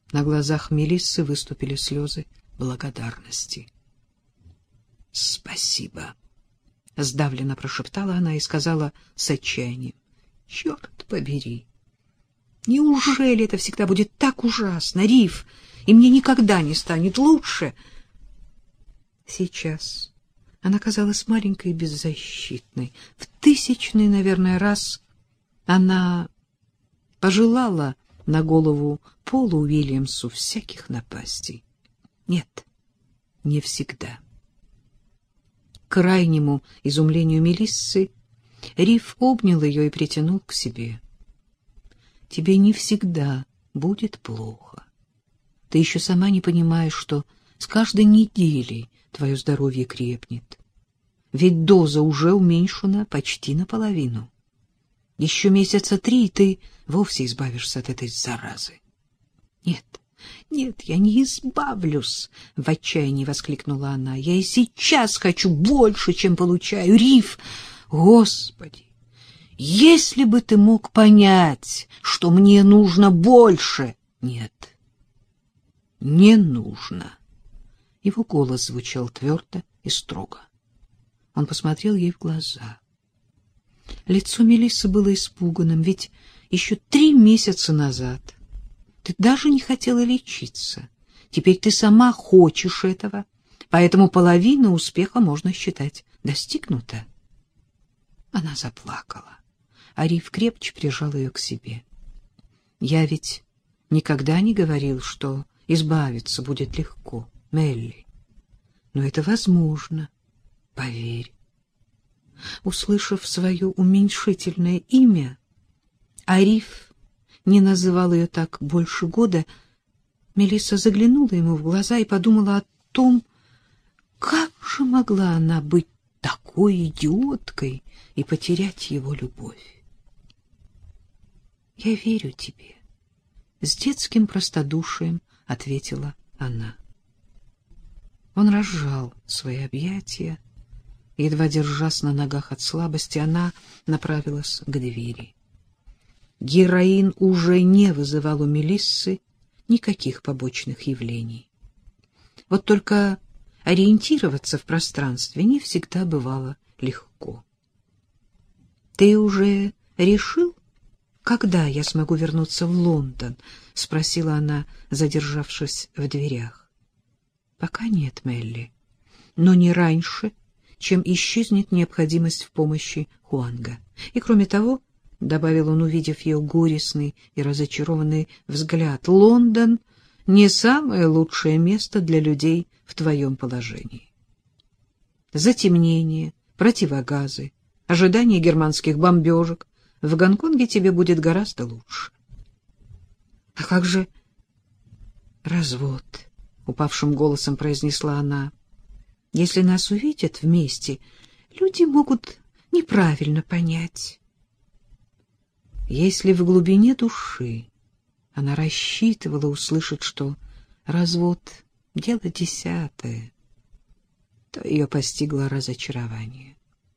На глазах Мелиссы выступили слезы благодарности. — Спасибо, — сдавленно прошептала она и сказала с отчаянием. — Черт побери! Неужели это всегда будет так ужасно, Риф, и мне никогда не станет лучше? Сейчас она казалась маленькой и беззащитной. В тысячный, наверное, раз она пожелала на голову Полу Уильямсу всяких напастей. Нет, не всегда. К крайнему изумлению Мелиссы Риф обнял ее и притянул к себе. Тебе не всегда будет плохо. Ты еще сама не понимаешь, что с каждой неделей твое здоровье крепнет. Ведь доза уже уменьшена почти наполовину. Еще месяца 3, и ты вовсе избавишься от этой заразы. — Нет, нет, я не избавлюсь, — в отчаянии воскликнула она. — Я и сейчас хочу больше, чем получаю. Риф, Господи! Если бы ты мог понять, что мне нужно больше. Нет, не нужно. Его голос звучал твердо и строго. Он посмотрел ей в глаза. Лицо Мелиссы было испуганным, ведь еще 3 месяца назад ты даже не хотела лечиться. Теперь ты сама хочешь этого, поэтому половина успеха, можно считать, достигнута. Она заплакала. А Риф крепче прижал ее к себе. Я ведь никогда не говорил, что избавиться будет легко, Мелли. Но это возможно, поверь. Услышав свое уменьшительное имя, а Риф не называл ее так больше года, Мелисса заглянула ему в глаза и подумала о том, как же могла она быть такой идиоткой и потерять его любовь. — Я верю тебе, — с детским простодушием ответила она. Он разжал свои объятия. Едва держась на ногах от слабости, она направилась к двери. Героин уже не вызывал у Мелиссы никаких побочных явлений. Вот только ориентироваться в пространстве не всегда бывало легко. — Ты уже решил, когда я смогу вернуться в Лондон? — спросила она, задержавшись в дверях. — Пока нет, Мелли, но не раньше, чем исчезнет необходимость в помощи Хуанга. И кроме того, — добавил он, увидев ее горестный и разочарованный взгляд, — Лондон — не самое лучшее место для людей в твоем положении. Затемнение, противогазы, ожидание германских бомбежек. В Гонконге тебе будет гораздо лучше. — А как же развод? — упавшим голосом произнесла она. — Если нас увидят вместе, люди могут неправильно понять. Если в глубине души она рассчитывала услышать, что развод — дело 10, то ее постигло разочарование.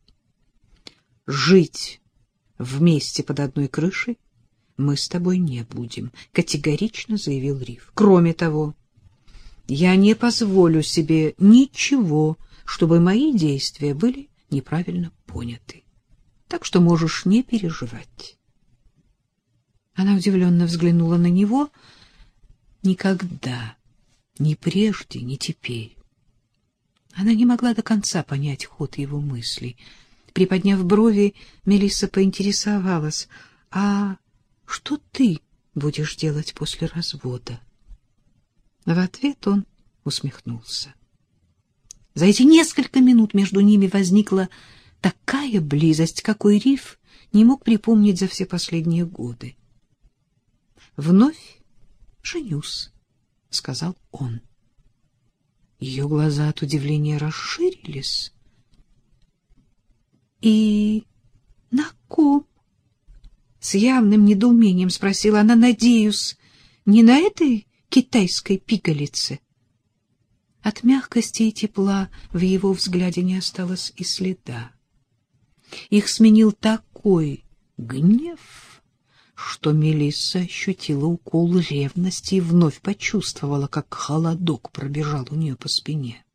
Жить вместе под одной крышей мы с тобой не будем, — категорично заявил Риф. Кроме того, я не позволю себе ничего, чтобы мои действия были неправильно поняты. Так что можешь не переживать. Она удивленно взглянула на него. Никогда, ни прежде, ни теперь. Она не могла до конца понять ход его мыслей. Приподняв брови, Мелисса поинтересовалась: — А что ты будешь делать после развода? В ответ он усмехнулся. За эти несколько минут между ними возникла такая близость, какой Риф не мог припомнить за все последние годы. — Вновь женюсь, — сказал он. Ее глаза от удивления расширились. — И на ком? — с явным недоумением спросила она. — Надеюсь, не на этой китайской пигалице? От мягкости и тепла в его взгляде не осталось и следа. Их сменил такой гнев, что Мелисса ощутила укол ревности и вновь почувствовала, как холодок пробежал у нее по спине.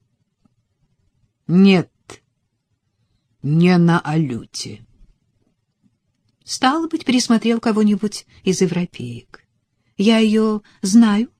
— Нет, не на Алюте. — Стало быть, присмотрел кого-нибудь из европеек. Я ее знаю.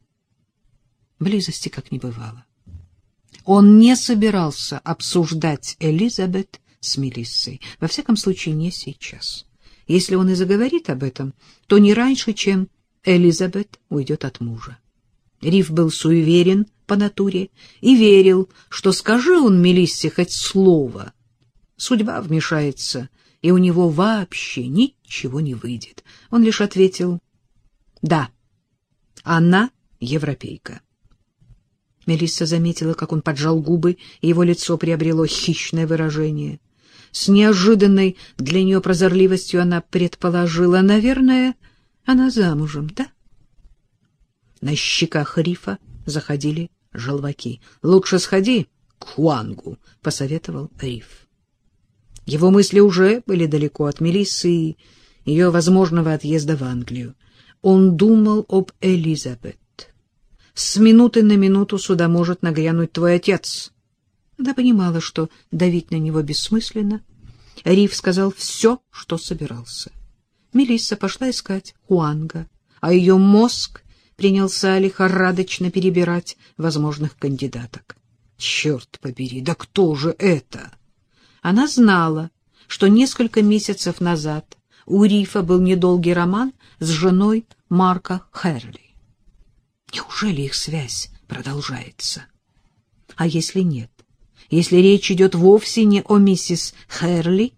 Близости как не бывало. Он не собирался обсуждать Элизабет с Мелиссой, во всяком случае не сейчас. Если он и заговорит об этом, то не раньше, чем Элизабет уйдет от мужа. Риф был суеверен по натуре и верил, что скажи он Мелиссе хоть слово, судьба вмешается, и у него вообще ничего не выйдет. Он лишь ответил: «Да, она европейка». Мелисса заметила, как он поджал губы, и его лицо приобрело хищное выражение. С неожиданной для нее прозорливостью она предположила: наверное, она замужем, да? На щеках Рифа заходили желваки. — Лучше сходи к Хуангу, — посоветовал Риф. Его мысли уже были далеко от Мелиссы и ее возможного отъезда в Англию. Он думал об Элизабет. С минуты на минуту сюда может нагрянуть твой отец. Она понимала, что давить на него бессмысленно. Риф сказал все, что собирался. Мелисса пошла искать Хуанга, а ее мозг принялся лихорадочно перебирать возможных кандидаток. Черт побери, да кто же это? Она знала, что несколько месяцев назад у Рифа был недолгий роман с женой Марка Херли. Неужели их связь продолжается? А если нет? Если речь идет вовсе не о миссис Херли?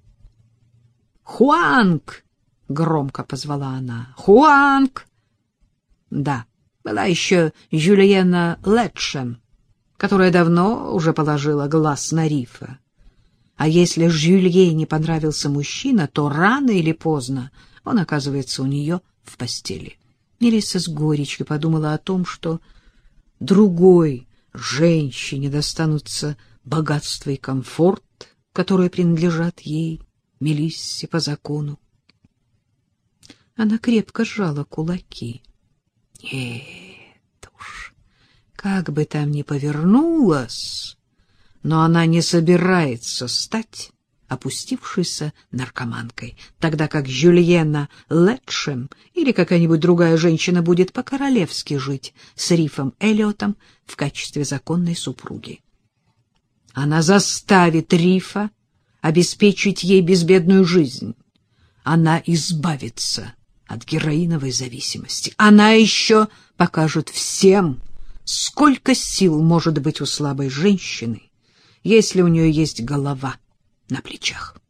«Хуанг!» — громко позвала она. «Хуанг!» Да, была еще Жюльена Летшем, которая давно уже положила глаз на Рифа. А если Жюлье не понравился мужчина, то рано или поздно он оказывается у нее в постели. Мелисса с горечью подумала о том, что другой женщине достанутся богатство и комфорт, которые принадлежат ей, Мелиссе, по закону. Она крепко сжала кулаки. Нет уж, как бы там ни повернулась, но она не собирается стать опустившейся наркоманкой, тогда как Жюльена Летшем или какая-нибудь другая женщина будет по-королевски жить с Рифом Эллиотом в качестве законной супруги. Она заставит Рифа обеспечить ей безбедную жизнь. Она избавится от героиновой зависимости. Она еще покажет всем, сколько сил может быть у слабой женщины, если у нее есть голова на плечах.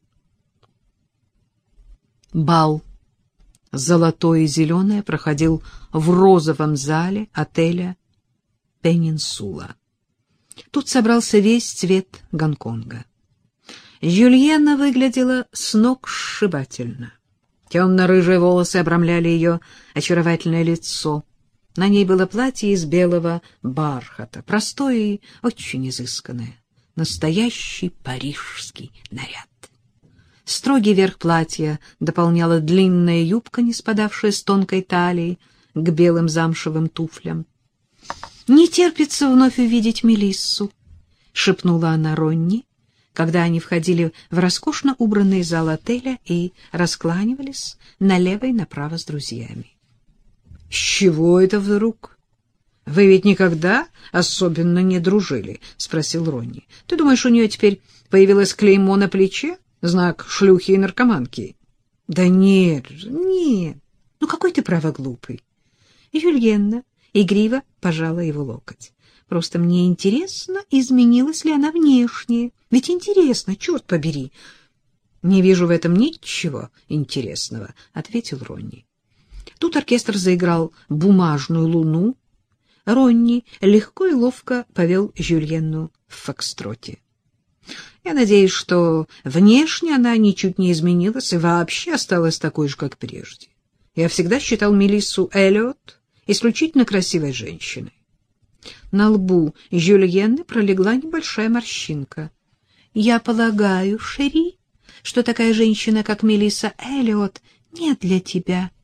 Бал «Золотое и зеленое» проходил в розовом зале отеля «Пенинсула». Тут собрался весь цвет Гонконга. Жюльена выглядела сногсшибательно. Темно-рыжие волосы обрамляли ее очаровательное лицо. На ней было платье из белого бархата, простое и очень изысканное. Настоящий парижский наряд. Строгий верх платья дополняла длинная юбка, не спадавшая с тонкой талии к белым замшевым туфлям. — Не терпится вновь увидеть Мелиссу, — шепнула она Ронни, когда они входили в роскошно убранный зал отеля и раскланивались налево и направо с друзьями. — С чего это вдруг? Вы ведь никогда особенно не дружили, — спросил Ронни. — Ты думаешь, у нее теперь появилось клеймо на плече, знак шлюхи и наркоманки? — Да нет же, нет. Ну какой ты, право, глупый. Жюльена игриво пожала его локоть. Просто мне интересно, изменилась ли она внешне. Ведь интересно, черт побери. — Не вижу в этом ничего интересного, — ответил Ронни. Тут оркестр заиграл «Бумажную луну». Ронни легко и ловко повел Жюльенну в фокстроте. Я надеюсь, что внешне она ничуть не изменилась и вообще осталась такой же, как прежде. Я всегда считал Мелиссу Эллиот исключительно красивой женщиной. На лбу Жюльенны пролегла небольшая морщинка. — Я полагаю, Шери, что такая женщина, как Мелисса Эллиот, не для тебя.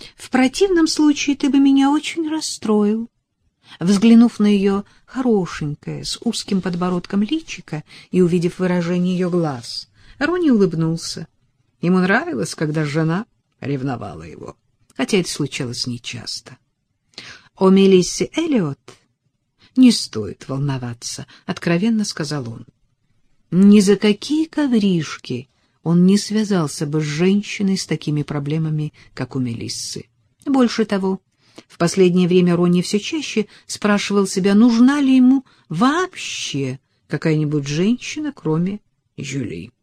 В противном случае ты бы меня очень расстроил. Взглянув на ее хорошенькое, с узким подбородком личико и увидев выражение ее глаз, Ронни улыбнулся. Ему нравилось, когда жена ревновала его, хотя это случалось нечасто. О Мелиссе Эллиот не стоит волноваться, — откровенно сказал он. Ни за какие ковришки он не связался бы с женщиной с такими проблемами, как у Мелиссы. Больше того, в последнее время Ронни все чаще спрашивал себя, нужна ли ему вообще какая-нибудь женщина, кроме Жюли.